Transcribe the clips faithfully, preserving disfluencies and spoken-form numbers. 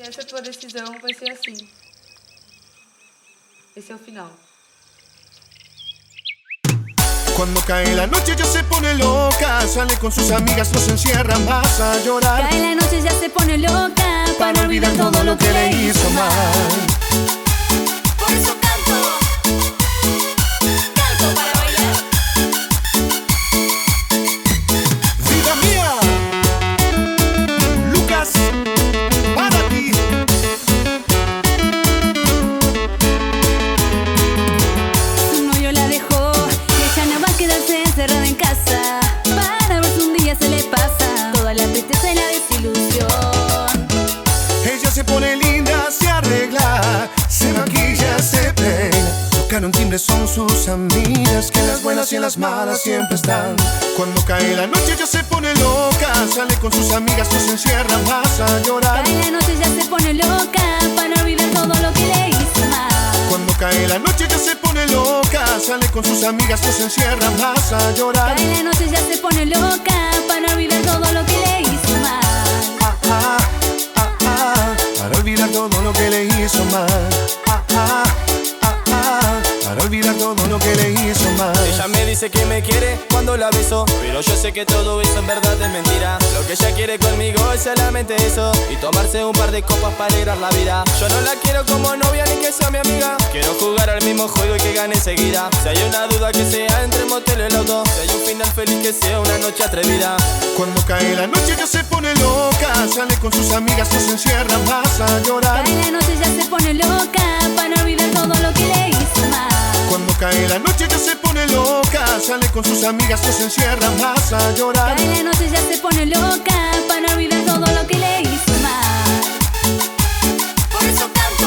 Essa tua decisão vai ser assim. Esse é o final. Cuando cae la noche ya se pone loca, sale con sus amigas, los encierra más a llorar. Cae la noche ya se pone loca, para olvidar todo lo que le hizo mal. Por eso canto, canto para bailar. Vida mía, Lucas, para ti. Su novio la dejó y ella no va a quedarse encerrada en casa, para ver si un día se le pasa toda la tristeza y la desilusión. Ella se pone linda, se arregla, se maquilla, se peina. Tocan un timbre, son sus amigas, que en las buenas y en las malas siempre están. Cuando cae la noche ya se pone loca, sale con sus amigas, los encierra más a llorar. Cae la noche ya se pone loca, para olvidar todo lo que le hizo mal. Cuando cae la noche ya se pone loca, sale con sus amigas, los encierra más a llorar. Cae la noche ya se pone loca, para olvidar todo lo que le hizo mal. Ah, ah, ah, ah, para olvidar todo lo que le hizo mal. Ah, ah, ah, ah, para olvidar todo lo que le hizo mal. Ella me dice que me quiere cuando la beso, pero yo sé que todo eso en verdad es mentira. Lo que ella quiere conmigo es solamente eso, y tomarse un par de copas para alegrar la vida. Yo no la quiero como novia ni que sea mi amiga, quiero jugar al mismo juego y que gane enseguida. Si hay una duda que sea entre motel y el auto, si hay un final feliz que sea una noche atrevida. Cuando cae la noche ya se pone loca, sale con sus amigas, los encierra más a llorar. Cae la noche ya se pone loca, para olvidar todo lo que le hizo mal. Cuando cae la noche ya se pone loca, sale con sus amigas, los encierra más a llorar. Cae la noche ya se pone loca, para olvidar todo lo que le hizo mal. Por eso canto,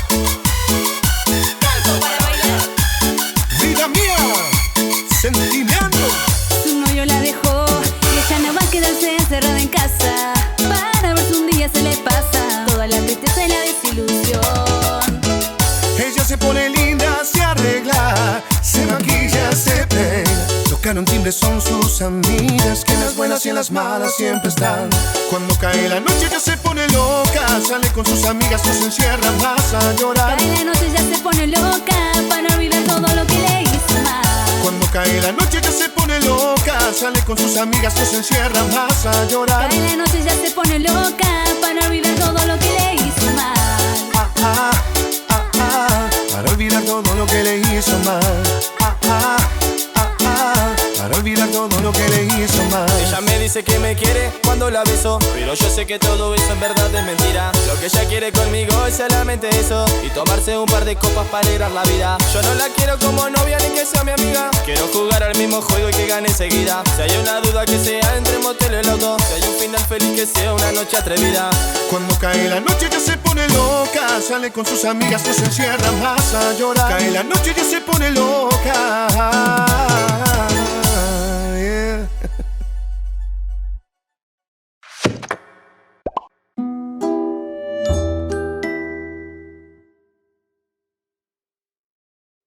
canto para bailar. Vida mía, sentimiento. Su novio la dejó y ella no va a quedarse encerrada en casa, para ver si un día se le pasa toda la tristeza y la desilusión. Ella se pone linda, se arregla, se maquilla, se peina. Tocan un timbre, son sus amigas, que en las buenas y en las malas siempre están. Cuando cae la noche ya se pone loca, sale con sus amigas, los encierra más a llorar. Cae la noche ya se pone loca, para olvidar todo lo que le hizo mal. Cuando cae la noche ya se pone loca, sale con sus amigas, los encierra más a llorar. Cae la noche ya se pone loca, para olvidar todo lo que le hizo mal. Ah, ah, ah, ah, para olvidar todo lo que le hizo mal. Ah, ah, ah, ah, para olvidar todo lo que le hizo mal. Ella me dice que me quiere cuando la beso, pero yo sé que todo eso en verdad es mentira. Lo que ella quiere conmigo es solamente eso, y tomarse un par de copas para alegrar la vida. Yo no la quiero como novia ni que sea mi amiga, quiero jugar al mismo juego y que gane enseguida. Si hay una duda que sea entre motel y el auto, si hay un final feliz que sea una noche atrevida. Cuando cae la noche ya se pone loca, sale con sus amigas, los encierra más a llorar. Cae la noche ya se pone loca.